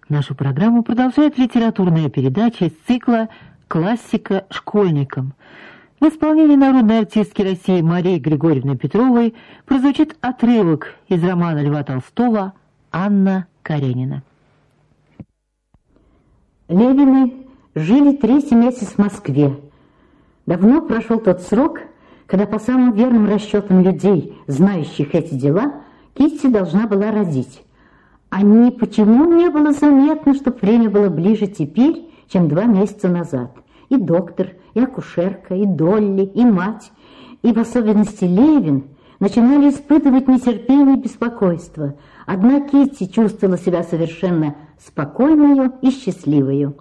Нашу программу продолжает литературная передача из цикла «Классика школьникам». В исполнении народной артистки России Марии Григорьевны Петровой прозвучит отрывок из романа Льва Толстого «Анна Каренина». Левины жили 3 месяца в Москве. Давно прошел тот срок, когда по самым верным расчетам людей, знающих эти дела, Китти должна была родить. А почему не было заметно, что время было ближе теперь, чем 2 месяца назад? И доктор, и акушерка, и Долли, и мать, и в особенности Левин начинали испытывать нетерпение и беспокойство. Одна Китти чувствовала себя совершенно спокойною и счастливою.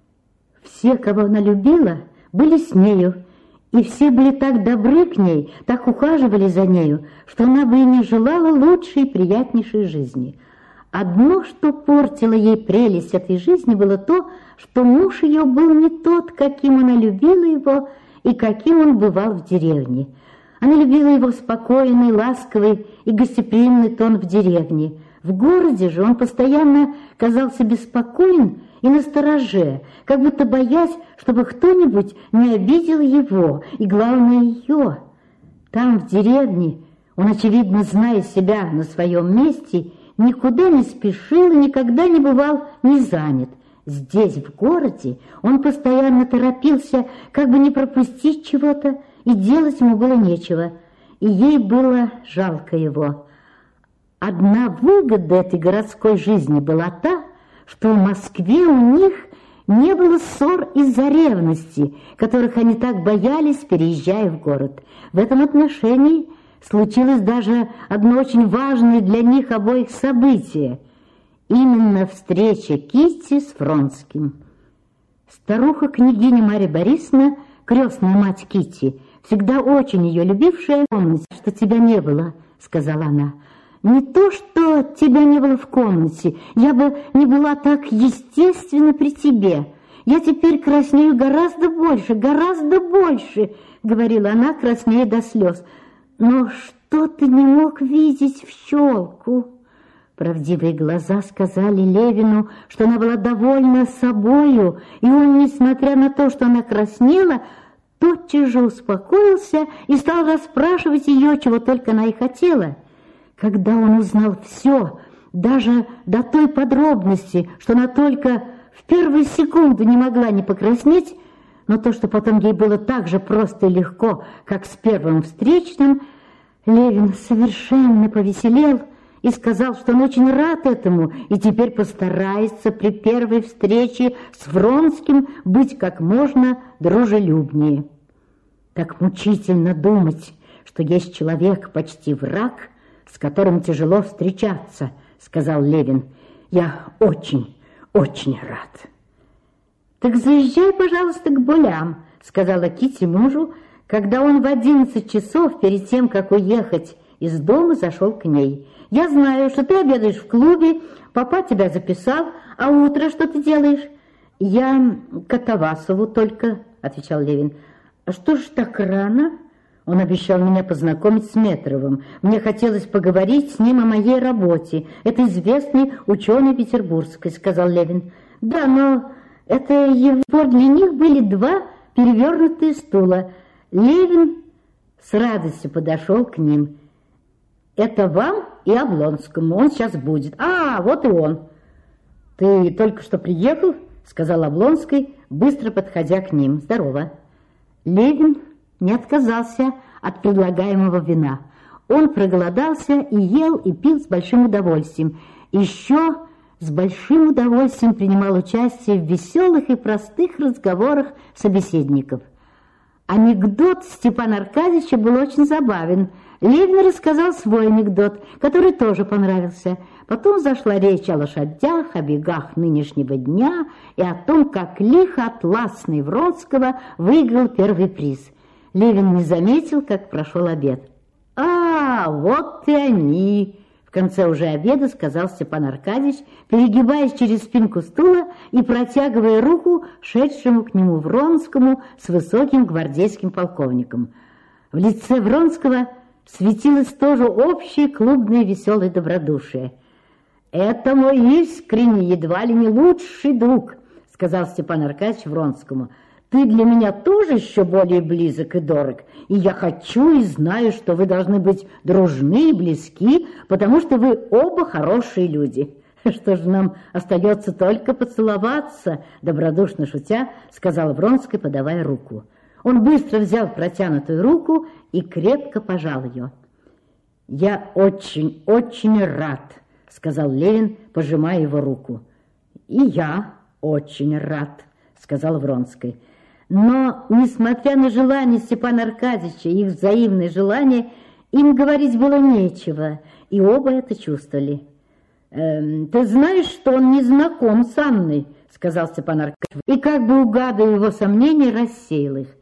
Все, кого она любила, были с нею, и все были так добры к ней, так ухаживали за нею, что она бы и не желала лучшей и приятнейшей жизни. Одно, что портило ей прелесть этой жизни, было то, что муж ее был не тот, каким она любила его и каким он бывал в деревне. Она любила его спокойный, ласковый и гостеприимный тон в деревне. В городе же он постоянно казался беспокоен и настороже, как будто боясь, чтобы кто-нибудь не обидел его, и, главное, ее. Там, в деревне, он, очевидно, зная себя на своем месте, никуда не спешил и никогда не бывал не занят. Здесь, в городе, он постоянно торопился, как бы не пропустить чего-то, и делать ему было нечего, и ей было жалко его. Одна выгода этой городской жизни была та, что в Москве у них не было ссор из-за ревности, которых они так боялись, переезжая в город. В этом отношении случилось даже одно очень важное для них обоих событие. Именно встреча Китти с Вронским. Старуха-княгиня Марья Борисовна, крестная мать Китти, всегда очень ее любившая, «Помнить, что тебя не было», — сказала она. «Не то, что тебя не было в комнате, я бы не была так естественна при тебе. Я теперь краснею гораздо больше, — говорила она, краснея до слез. Но что ты не мог видеть в щелку?» Правдивые глаза сказали Левину, что она была довольна собою, и он, несмотря на то, что она краснела, тотчас же успокоился и стал расспрашивать ее, чего только она и хотела. Когда он узнал все, даже до той подробности, что она только в первую секунду не могла не покраснеть, но то, что потом ей было так же просто и легко, как с первым встречным, Левин совершенно повеселел и сказал, что он очень рад этому и теперь постарается при первой встрече с Вронским быть как можно дружелюбнее. Так мучительно думать, что есть человек, почти враг, с которым тяжело встречаться, сказал Левин. Я очень рад. Так заезжай, пожалуйста, к Булям, сказала Китти мужу, когда он в 11 часов перед тем, как уехать из дома, зашел к ней. Я знаю, что ты обедаешь в клубе, папа тебя записал, а утро что ты делаешь? Я Катавасову только, отвечал Левин. А что ж так рано? Он обещал меня познакомить с Метровым. Мне хотелось поговорить с ним о моей работе. Это известный ученый петербургский, сказал Левин. Да, но это его, для них были 2 перевернутые стула. Левин с радостью подошел к ним. Это вам и Облонскому, он сейчас будет. А, вот и он. Ты только что приехал, сказал Облонский, быстро подходя к ним. Здорово. Левин не отказался от предлагаемого вина. Он проголодался и ел, и пил с большим удовольствием. Еще с большим удовольствием принимал участие в веселых и простых разговорах собеседников. Анекдот Степана Аркадьевича был очень забавен. Левин рассказал свой анекдот, который тоже понравился. Потом зашла речь о лошадях, о бегах нынешнего дня и о том, как лихо атласный Вронского выиграл первый приз. Левин не заметил, как прошел обед. «А, вот и они!» В конце уже обеда сказал Степан Аркадьевич, перегибаясь через спинку стула и протягивая руку шедшему к нему Вронскому с высоким гвардейским полковником. В лице Вронского светилось тоже общее клубное веселое добродушие. Это мой искренний, едва ли не лучший друг, сказал Степан Аркадьевич Вронскому. Ты для меня тоже еще более близок и дорог, и я хочу и знаю, что вы должны быть дружны и близки, потому что вы оба хорошие люди. Что же нам остается только поцеловаться, добродушно шутя, сказал Вронский, подавая руку. Он быстро взял протянутую руку и крепко пожал ее. Я очень, очень рад, сказал Левин, пожимая его руку. И я очень рад, сказал Вронский. Но, несмотря на желание Степана Аркадьевича и их взаимное желание, им говорить было нечего, и оба это чувствовали. «Ты знаешь, что он не знаком с Анной?» — сказал Степан Аркадьевич, и, как бы угадывая его сомнения, рассеял их.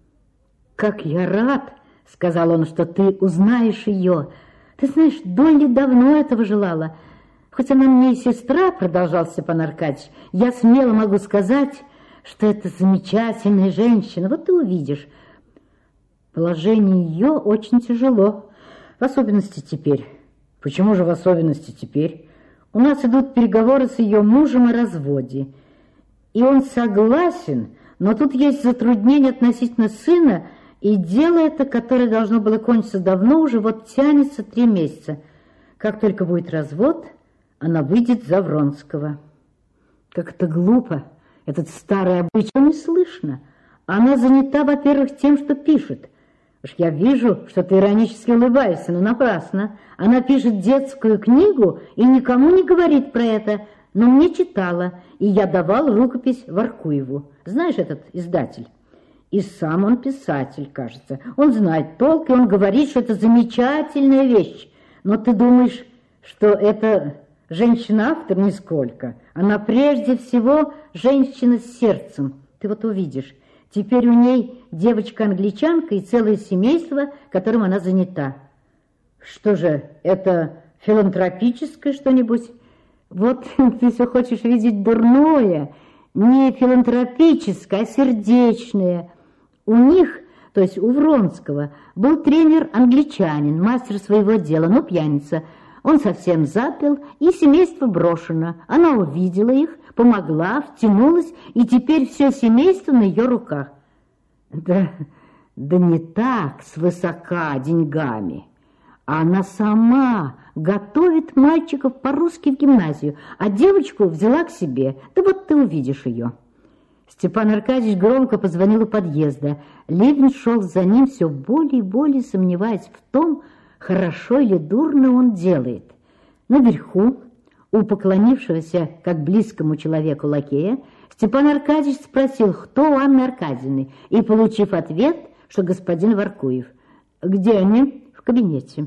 «Как я рад!» — сказал он, — «что ты узнаешь ее. Ты знаешь, Долли давно этого желала. Хоть она мне и сестра, — продолжал Степан Аркадьевич, — я смело могу сказать, что это замечательная женщина. Вот ты увидишь. Положение ее очень тяжело, в особенности теперь». «Почему же в особенности теперь?» «У нас идут переговоры с ее мужем о разводе, и он согласен, но тут есть затруднения относительно сына, и дело это, которое должно было кончиться давно, уже вот тянется 3 месяца. Как только будет развод, она выйдет за Вронского». «Как это глупо! Этот старый обычай не слышно. Она занята, во-первых, тем, что пишет. Уж я вижу, что ты иронически улыбаешься, но напрасно. Она пишет детскую книгу и никому не говорит про это, но мне читала, и я давал рукопись Воркуеву. Знаешь этот издатель? И сам он писатель, кажется. Он знает толк, и он говорит, что это замечательная вещь. Но ты думаешь, что это женщина-автор? Нисколько. Она прежде всего женщина с сердцем. Ты вот увидишь. Теперь у ней девочка-англичанка и целое семейство, которым она занята. Что же, это филантропическое что-нибудь? Вот ты все хочешь видеть дурное, не филантропическое, а сердечное. У них, то есть у Вронского, был тренер-англичанин, мастер своего дела, но пьяница. Он совсем запил, и семейство брошено. Она увидела их, помогла, втянулась, и теперь все семейство на ее руках. Да не так, свысока деньгами. Она сама готовит мальчиков по-русски в гимназию, а девочку взяла к себе. Да вот ты увидишь ее. Степан Аркадьевич громко позвонил у подъезда. Левин шел за ним, все более и более сомневаясь в том, хорошо или дурно он делает. Наверху, у поклонившегося как близкому человеку лакея, Степан Аркадьевич спросил, кто у Анны Аркадьевны, и, получив ответ, что господин Воркуев. «Где они?» «В кабинете».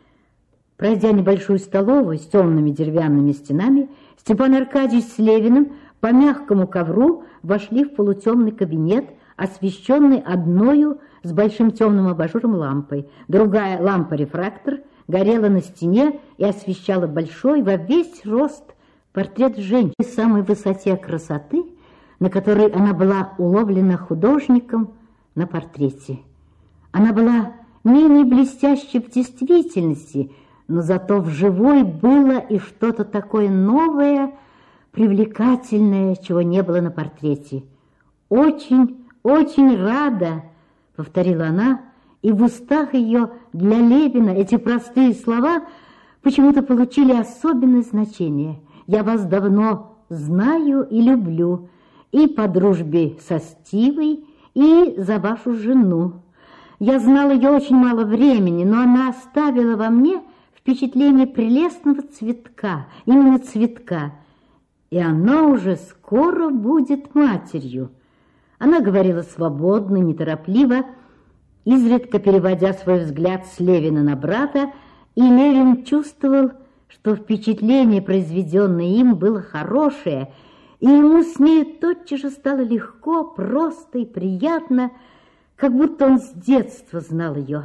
Пройдя небольшую столовую с темными деревянными стенами, Степан Аркадьевич с Левиным по мягкому ковру вошли в полутемный кабинет, освещенный одною с большим темным абажуром лампой. Другая лампа-рефрактор горела на стене и освещала большой во весь рост портрет женщины в самой высоте красоты, на которой она была уловлена художником на портрете. Она была менее блестящей в действительности, но зато в живой было и что-то такое новое, привлекательное, чего не было на портрете. «Очень, очень рада», — повторила она, и в устах ее для Левина эти простые слова почему-то получили особенное значение. «Я вас давно знаю и люблю, и по дружбе со Стивой, и за вашу жену. Я знала ее очень мало времени, но она оставила во мне впечатление прелестного цветка, именно цветка, и она уже скоро будет матерью». Она говорила свободно, неторопливо, изредка переводя свой взгляд с Левина на брата, и Левин чувствовал, что впечатление, произведенное им, было хорошее, и ему с нею тотчас же стало легко, просто и приятно, как будто он с детства знал ее.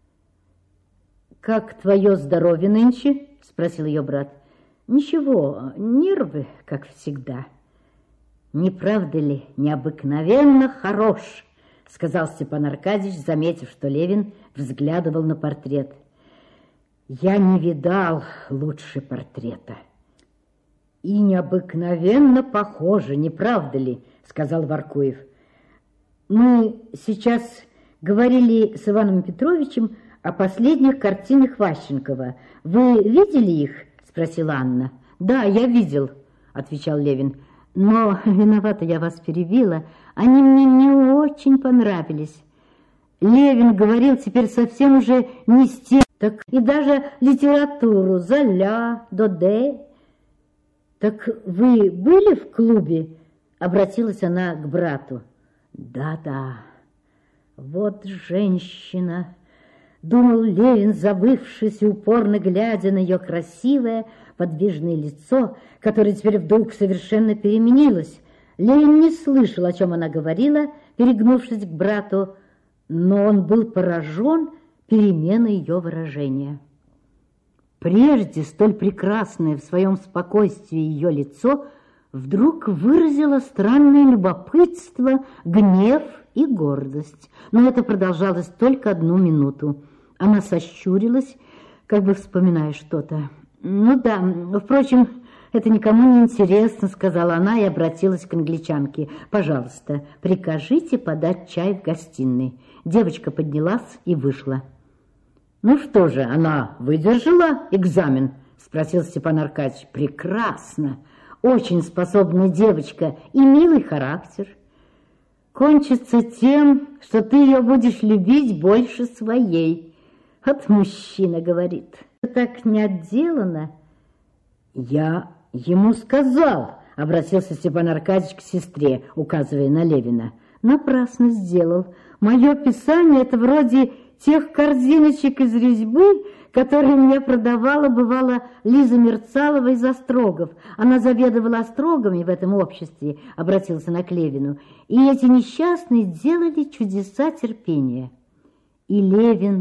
«Как твое здоровье нынче?» — спросил ее брат. «Ничего, нервы, как всегда». «Не правда ли, необыкновенно хорош?» — сказал Степан Аркадьевич, заметив, что Левин взглядывал на портрет. «Я не видал лучше портрета». И необыкновенно похоже, не правда ли, сказал Воркуев. Мы сейчас говорили с Иваном Петровичем о последних картинах Ващенкова. Вы видели их? Спросила Анна. Да, я видел, отвечал Левин. Но виновата, я вас перебила. Они мне не очень понравились. Левин говорил теперь совсем уже не с тем. Так и даже литературу Золя, Доде. Так вы были в клубе? Обратилась она к брату. Да-да, вот женщина, думал Левин, забывшись и упорно глядя на ее красивое, подвижное лицо, которое теперь вдруг совершенно переменилось. Левин не слышал, о чем она говорила, перегнувшись к брату, но он был поражен переменой ее выражения. Прежде столь прекрасное в своем спокойствии ее лицо вдруг выразило странное любопытство, гнев и гордость. Но это продолжалось только 1 минуту. Она сощурилась, как бы вспоминая что-то. «Ну да, впрочем, это никому не интересно», — сказала она и обратилась к англичанке. «Пожалуйста, прикажите подать чай в гостиной». Девочка поднялась и вышла. «Ну что же, она выдержала экзамен?» — спросил Степан Аркадьевич. «Прекрасно, очень способная девочка и милый характер. Кончится тем, что ты ее будешь любить больше своей». Вот мужчина говорит. Так не отделано. «Я ему сказал», — обратился Степан Аркадьевич к сестре, указывая на Левина. «Напрасно сделал. Мое писание — это вроде тех корзиночек из резьбы, которые мне продавала, бывало, Лиза Мерцалова из Острогов. Она заведовала Острогами в этом обществе», — обратился она к Левину. «И эти несчастные делали чудеса терпения». И Левин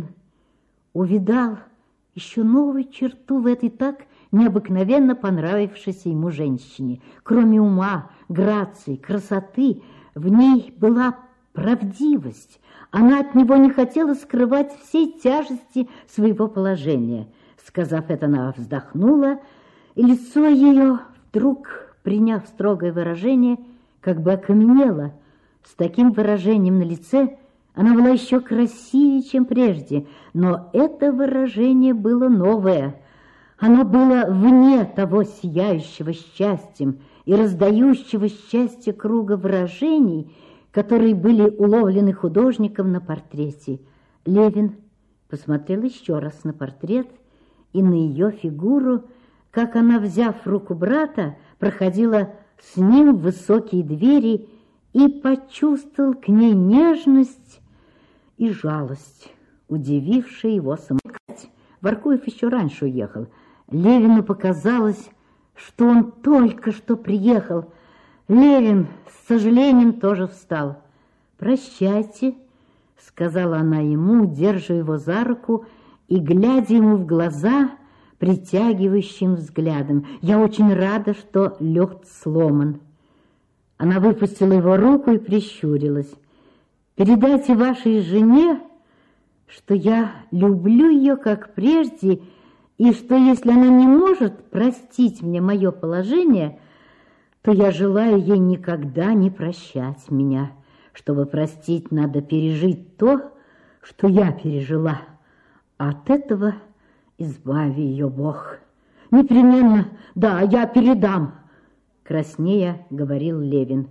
увидал еще новую черту в этой так необыкновенно понравившейся ему женщине. Кроме ума, грации, красоты, в ней была правдивость. Она от него не хотела скрывать всей тяжести своего положения. Сказав это, она вздохнула, и лицо ее, вдруг приняв строгое выражение, как бы окаменело. С таким выражением на лице она была еще красивее, чем прежде, но это выражение было новое. Оно было вне того сияющего счастьем и раздающего счастье круга выражений, которые были уловлены художником на портрете. Левин посмотрел еще раз на портрет и на ее фигуру, как она, взяв руку брата, проходила с ним в высокие двери и почувствовал к ней нежность и жалость, удивившая его самого. Воркуев еще раньше уехал. Левину показалось, что он только что приехал. Левин с сожалением тоже встал. «Прощайте», — сказала она ему, держа его за руку и глядя ему в глаза притягивающим взглядом. «Я очень рада, что лед сломан». Она выпустила его руку и прищурилась. «Передайте вашей жене, что я люблю ее как прежде, и что если она не может простить мне мое положение, то я желаю ей никогда не прощать меня. Чтобы простить, надо пережить то, что я пережила. От этого избави ее Бог». «Непременно, да, я передам», — краснея говорил Левин.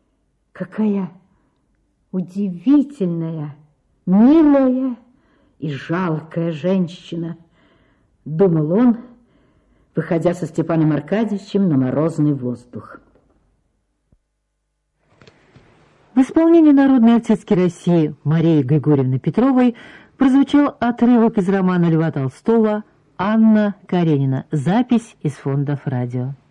«Какая удивительная, милая и жалкая женщина», — думал он, выходя со Степаном Аркадьевичем на морозный воздух. В исполнении народной артистки России Марии Григорьевны Петровой прозвучал отрывок из романа Льва Толстого «Анна Каренина». Запись из фондов радио.